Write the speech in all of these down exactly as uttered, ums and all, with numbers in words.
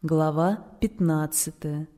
Глава пятнадцатая.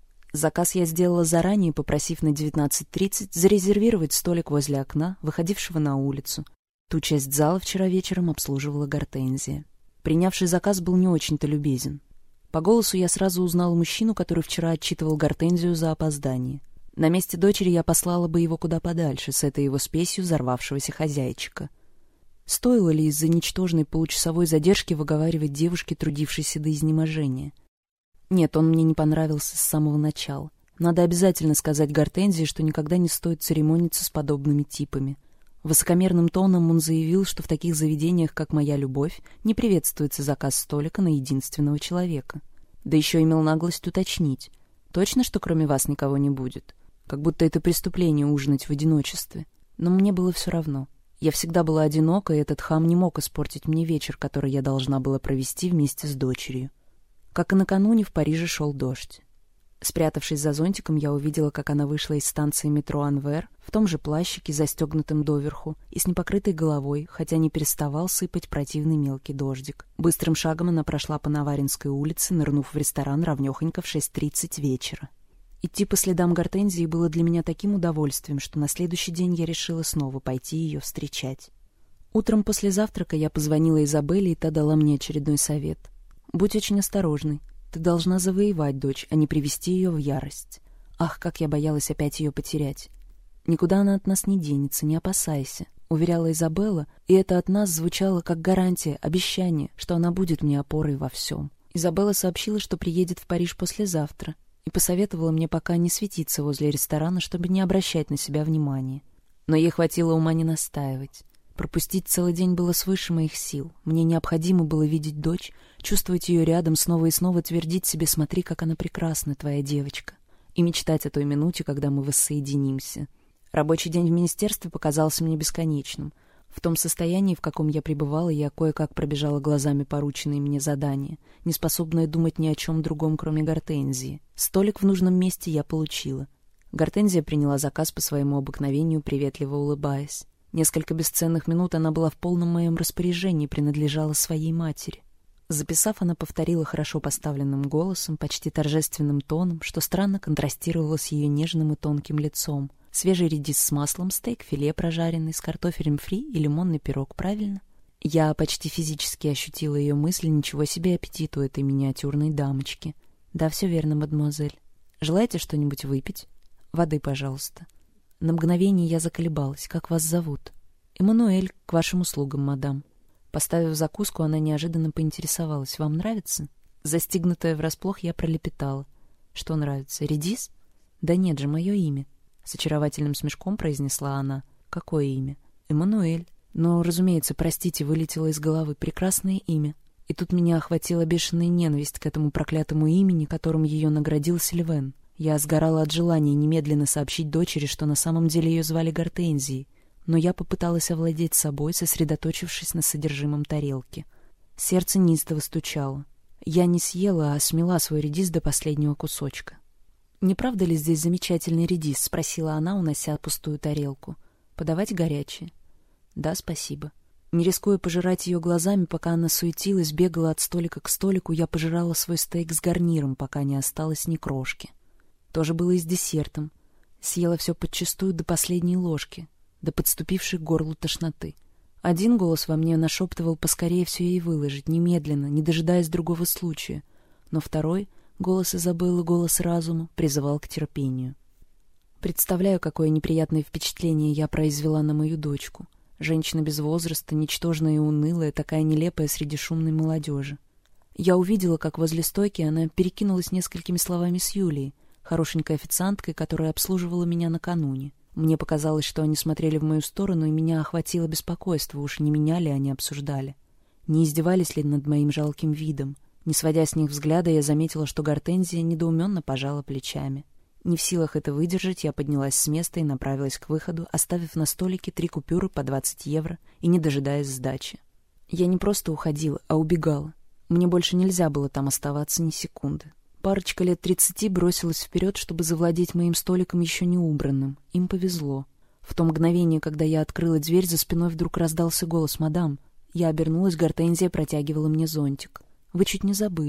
Заказ я сделала заранее, попросив на девятнадцать тридцать зарезервировать столик возле окна, выходившего на улицу. Ту часть зала вчера вечером обслуживала Гортензия. Принявший заказ был не очень-то любезен. По голосу я сразу узнала мужчину, который вчера отчитывал Гортензию за опоздание. На месте дочери я послала бы его куда подальше, с этой его спесью взорвавшегося хозяйчика. Стоило ли из-за ничтожной получасовой задержки выговаривать девушке, трудившейся до изнеможения? Нет, он мне не понравился с самого начала. Надо обязательно сказать Гортензии, что никогда не стоит церемониться с подобными типами. Высокомерным тоном он заявил, что в таких заведениях, как «Моя любовь», не приветствуется заказ столика на единственного человека. Да еще имел наглость уточнить. Точно, что кроме вас никого не будет? Как будто это преступление ужинать в одиночестве. Но мне было все равно. Я всегда была одинока, и этот хам не мог испортить мне вечер, который я должна была провести вместе с дочерью. Как и накануне, в Париже шел дождь. Спрятавшись за зонтиком, я увидела, как она вышла из станции метро Анвер в том же плащике, застегнутом доверху, и с непокрытой головой, хотя не переставал сыпать противный мелкий дождик. Быстрым шагом она прошла по Наваринской улице, нырнув в ресторан равнёхонько в шесть тридцать вечера. Идти по следам Гортензии было для меня таким удовольствием, что на следующий день я решила снова пойти ее встречать. Утром после завтрака я позвонила Изабелле, и та дала мне очередной совет. «Будь очень осторожной. Ты должна завоевать дочь, а не привести ее в ярость. Ах, как я боялась опять ее потерять. Никуда она от нас не денется, не опасайся», — уверяла Изабелла, и это от нас звучало как гарантия, обещание, что она будет мне опорой во всем. Изабелла сообщила, что приедет в Париж послезавтра, и посоветовала мне пока не светиться возле ресторана, чтобы не обращать на себя внимания. Но ей хватило ума не настаивать. Пропустить целый день было свыше моих сил. Мне необходимо было видеть дочь, чувствовать ее рядом, снова и снова твердить себе: «Смотри, как она прекрасна, твоя девочка», и мечтать о той минуте, когда мы воссоединимся. Рабочий день в министерстве показался мне бесконечным. В том состоянии, в каком я пребывала, я кое-как пробежала глазами порученные мне задания, неспособная думать ни о чем другом, кроме Гортензии. Столик в нужном месте я получила. Гортензия приняла заказ по своему обыкновению, приветливо улыбаясь. Несколько бесценных минут она была в полном моем распоряжении, принадлежала своей матери. Записав, она повторила хорошо поставленным голосом, почти торжественным тоном, что странно контрастировало с ее нежным и тонким лицом. Свежий редис с маслом, стейк, филе прожаренный, с картофелем фри и лимонный пирог, правильно? Я почти физически ощутила ее мысли, ничего себе аппетит у этой миниатюрной дамочки. Да, все верно, мадемуазель. Желаете что-нибудь выпить? Воды, пожалуйста. На мгновение я заколебалась. Как вас зовут? Эммануэль, к вашим услугам, мадам. Поставив закуску, она неожиданно поинтересовалась: вам нравится? Застигнутая врасплох, я пролепетала: что нравится, редис? Да нет же, мое имя. С очаровательным смешком произнесла она. Какое имя? Эммануэль. Но, разумеется, простите, вылетело из головы. Прекрасное имя. И тут меня охватила бешеная ненависть к этому проклятому имени, которым ее наградил Сильвен. Я сгорала от желания немедленно сообщить дочери, что на самом деле ее звали Гортензией, но я попыталась овладеть собой, сосредоточившись на содержимом тарелки. Сердце неистово стучало. Я не съела, а смела свой редис до последнего кусочка. «Не правда ли здесь замечательный редис?» — спросила она, унося пустую тарелку. «Подавать горячее?» «Да, спасибо». Не рискуя пожирать ее глазами, пока она суетилась, бегала от столика к столику, я пожирала свой стейк с гарниром, пока не осталось ни крошки. То же было и с десертом. Съела все подчистую до последней ложки, до подступившей к горлу тошноты. Один голос во мне нашептывал поскорее все ей выложить, немедленно, не дожидаясь другого случая. Но второй, голос Изабеллы, голос разума, призывал к терпению. Представляю, какое неприятное впечатление я произвела на мою дочку. Женщина без возраста, ничтожная и унылая, такая нелепая среди шумной молодежи. Я увидела, как возле стойки она перекинулась несколькими словами с Юлией, хорошенькой официанткой, которая обслуживала меня накануне. Мне показалось, что они смотрели в мою сторону, и меня охватило беспокойство, уж не меня ли они обсуждали. Не издевались ли над моим жалким видом? Не сводя с них взгляда, я заметила, что Гортензия недоуменно пожала плечами. Не в силах это выдержать, я поднялась с места и направилась к выходу, оставив на столике три купюры по двадцать евро и не дожидаясь сдачи. Я не просто уходила, а убегала. Мне больше нельзя было там оставаться ни секунды. Парочка лет тридцати бросилась вперед, чтобы завладеть моим столиком еще не убранным. Им повезло. В то мгновение, когда я открыла дверь, за спиной вдруг раздался голос: «Мадам». Я обернулась, Гортензия протягивала мне зонтик. «Вы чуть не забыли».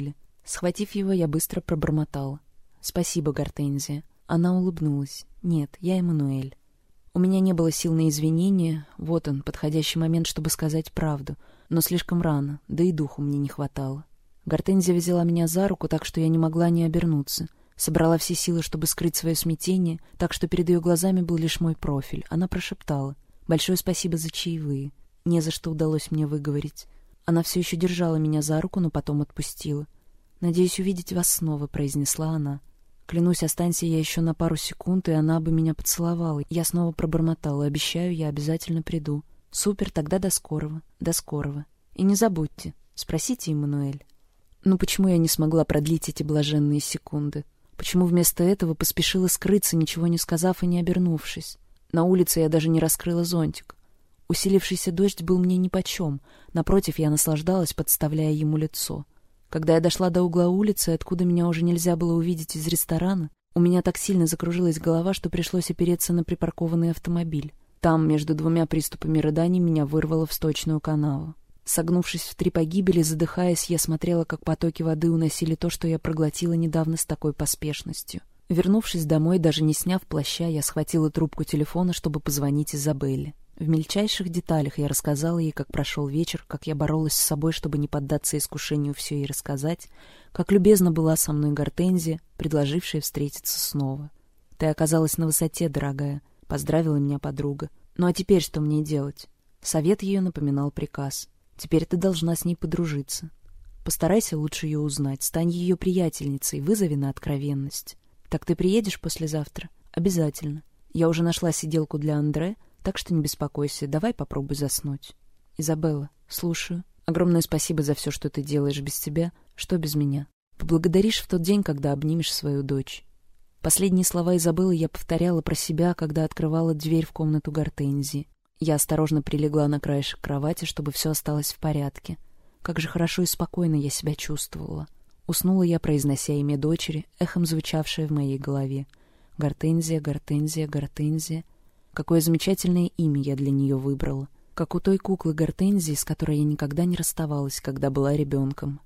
Схватив его, я быстро пробормотала. «Спасибо, Гортензия». Она улыбнулась. «Нет, я Эммануэль». У меня не было сил на извинения, вот он, подходящий момент, чтобы сказать правду, но слишком рано, да и духу мне не хватало. Гортензия взяла меня за руку, так что я не могла не обернуться. Собрала все силы, чтобы скрыть свое смятение, так что перед ее глазами был лишь мой профиль. Она прошептала: «Большое спасибо за чаевые». Не за что удалось мне выговорить. Она все еще держала меня за руку, но потом отпустила. «Надеюсь увидеть вас снова», — произнесла она. Клянусь, останься я еще на пару секунд, и она бы меня поцеловала. Я снова пробормотала: «Обещаю, я обязательно приду». «Супер, тогда до скорого, до скорого. И не забудьте, спросите Эммануэль». Ну почему я не смогла продлить эти блаженные секунды? Почему вместо этого поспешила скрыться, ничего не сказав и не обернувшись? На улице я даже не раскрыла зонтик. Усилившийся дождь был мне нипочем. Напротив, я наслаждалась, подставляя ему лицо. Когда я дошла до угла улицы, откуда меня уже нельзя было увидеть из ресторана, у меня так сильно закружилась голова, что пришлось опереться на припаркованный автомобиль. Там, между двумя приступами рыданий, меня вырвало в сточную канаву. Согнувшись в три погибели, задыхаясь, я смотрела, как потоки воды уносили то, что я проглотила недавно с такой поспешностью. Вернувшись домой, даже не сняв плаща, я схватила трубку телефона, чтобы позвонить Изабелле. В мельчайших деталях я рассказала ей, как прошел вечер, как я боролась с собой, чтобы не поддаться искушению все ей рассказать, как любезно была со мной Гортензия, предложившая встретиться снова. «Ты оказалась на высоте, дорогая», — поздравила меня подруга. «Ну а теперь что мне делать?» Совет ее напоминал приказ. «Теперь ты должна с ней подружиться. Постарайся лучше ее узнать, стань ее приятельницей, вызови на откровенность. Так ты приедешь послезавтра? Обязательно. Я уже нашла сиделку для Андре, так что не беспокойся, давай попробуй заснуть. Изабелла, слушаю. Огромное спасибо за все, что ты делаешь. Без тебя, что без меня? Поблагодаришь в тот день, когда обнимешь свою дочь». Последние слова Изабеллы я повторяла про себя, когда открывала дверь в комнату Гортензии. Я осторожно прилегла на краешек кровати, чтобы все осталось в порядке. Как же хорошо и спокойно я себя чувствовала. Уснула я, произнося имя дочери, эхом звучавшее в моей голове. Гортензия, Гортензия, Гортензия. Какое замечательное имя я для нее выбрала. Как у той куклы Гортензии, с которой я никогда не расставалась, когда была ребенком.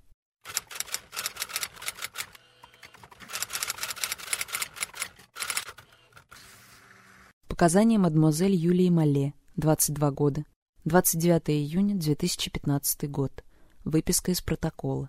Показания мадемуазель Юлии Мале, двадцать два года. двадцать девятого июня две тысячи пятнадцатый год. Выписка из протокола.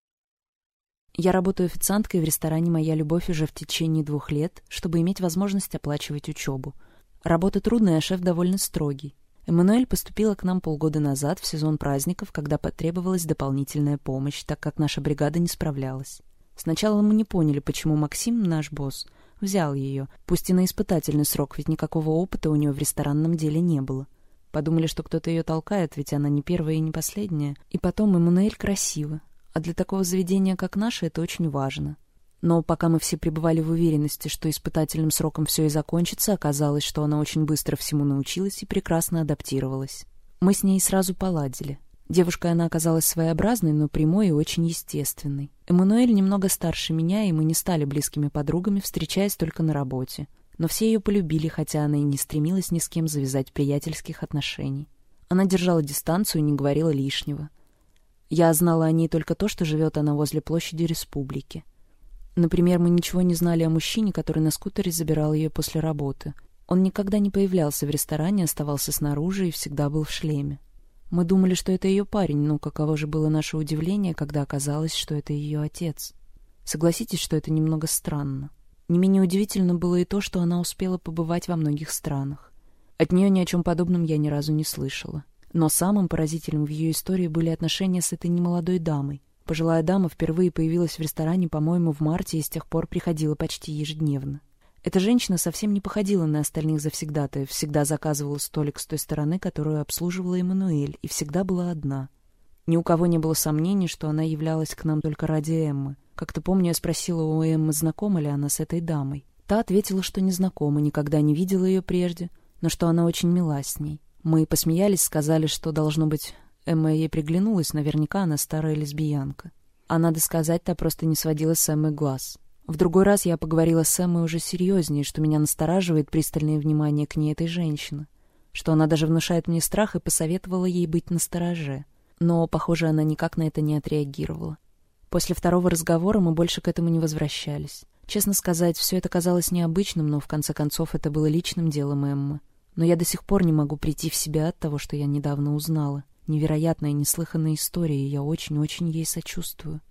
Я работаю официанткой в ресторане «Моя любовь» уже в течение двух лет, чтобы иметь возможность оплачивать учебу. Работа трудная, а шеф довольно строгий. Эммануэль поступила к нам полгода назад, в сезон праздников, когда потребовалась дополнительная помощь, так как наша бригада не справлялась. Сначала мы не поняли, почему Максим, наш босс, взял ее, пусть и на испытательный срок, ведь никакого опыта у нее в ресторанном деле не было. Подумали, что кто-то ее толкает, ведь она не первая и не последняя. И потом, Эммануэль красива, а для такого заведения, как наше, это очень важно. Но пока мы все пребывали в уверенности, что испытательным сроком все и закончится, оказалось, что она очень быстро всему научилась и прекрасно адаптировалась. Мы с ней сразу поладили. Девушкой она оказалась своеобразной, но прямой и очень естественной. Эммануэль немного старше меня, и мы не стали близкими подругами, встречаясь только на работе. Но все ее полюбили, хотя она и не стремилась ни с кем завязать приятельских отношений. Она держала дистанцию и не говорила лишнего. Я знала о ней только то, что живет она возле площади Республики. Например, мы ничего не знали о мужчине, который на скутере забирал ее после работы. Он никогда не появлялся в ресторане, оставался снаружи и всегда был в шлеме. Мы думали, что это ее парень, но каково же было наше удивление, когда оказалось, что это ее отец. Согласитесь, что это немного странно. Не менее удивительно было и то, что она успела побывать во многих странах. От нее ни о чем подобном я ни разу не слышала. Но самым поразительным в ее истории были отношения с этой немолодой дамой. Пожилая дама впервые появилась в ресторане, по-моему, в марте и с тех пор приходила почти ежедневно. Эта женщина совсем не походила на остальных завсегдатаев, всегда заказывала столик с той стороны, которую обслуживала Эммануэль, и всегда была одна. Ни у кого не было сомнений, что она являлась к нам только ради Эммы. Как-то помню, я спросила у Эммы, знакома ли она с этой дамой. Та ответила, что не знакома, никогда не видела ее прежде, но что она очень мила с ней. Мы посмеялись, сказали, что, должно быть, Эмма ей приглянулась, наверняка она старая лесбиянка. А надо сказать, та просто не сводила с Эммы глаз. В другой раз я поговорила с Эммой уже серьезнее, что меня настораживает пристальное внимание к ней этой женщины, что она даже внушает мне страх, и посоветовала ей быть настороже. Но, похоже, она никак на это не отреагировала. После второго разговора мы больше к этому не возвращались. Честно сказать, все это казалось необычным, но в конце концов это было личным делом Эммы. Но я до сих пор не могу прийти в себя от того, что я недавно узнала. Невероятная, неслыханная история, и я очень-очень ей сочувствую.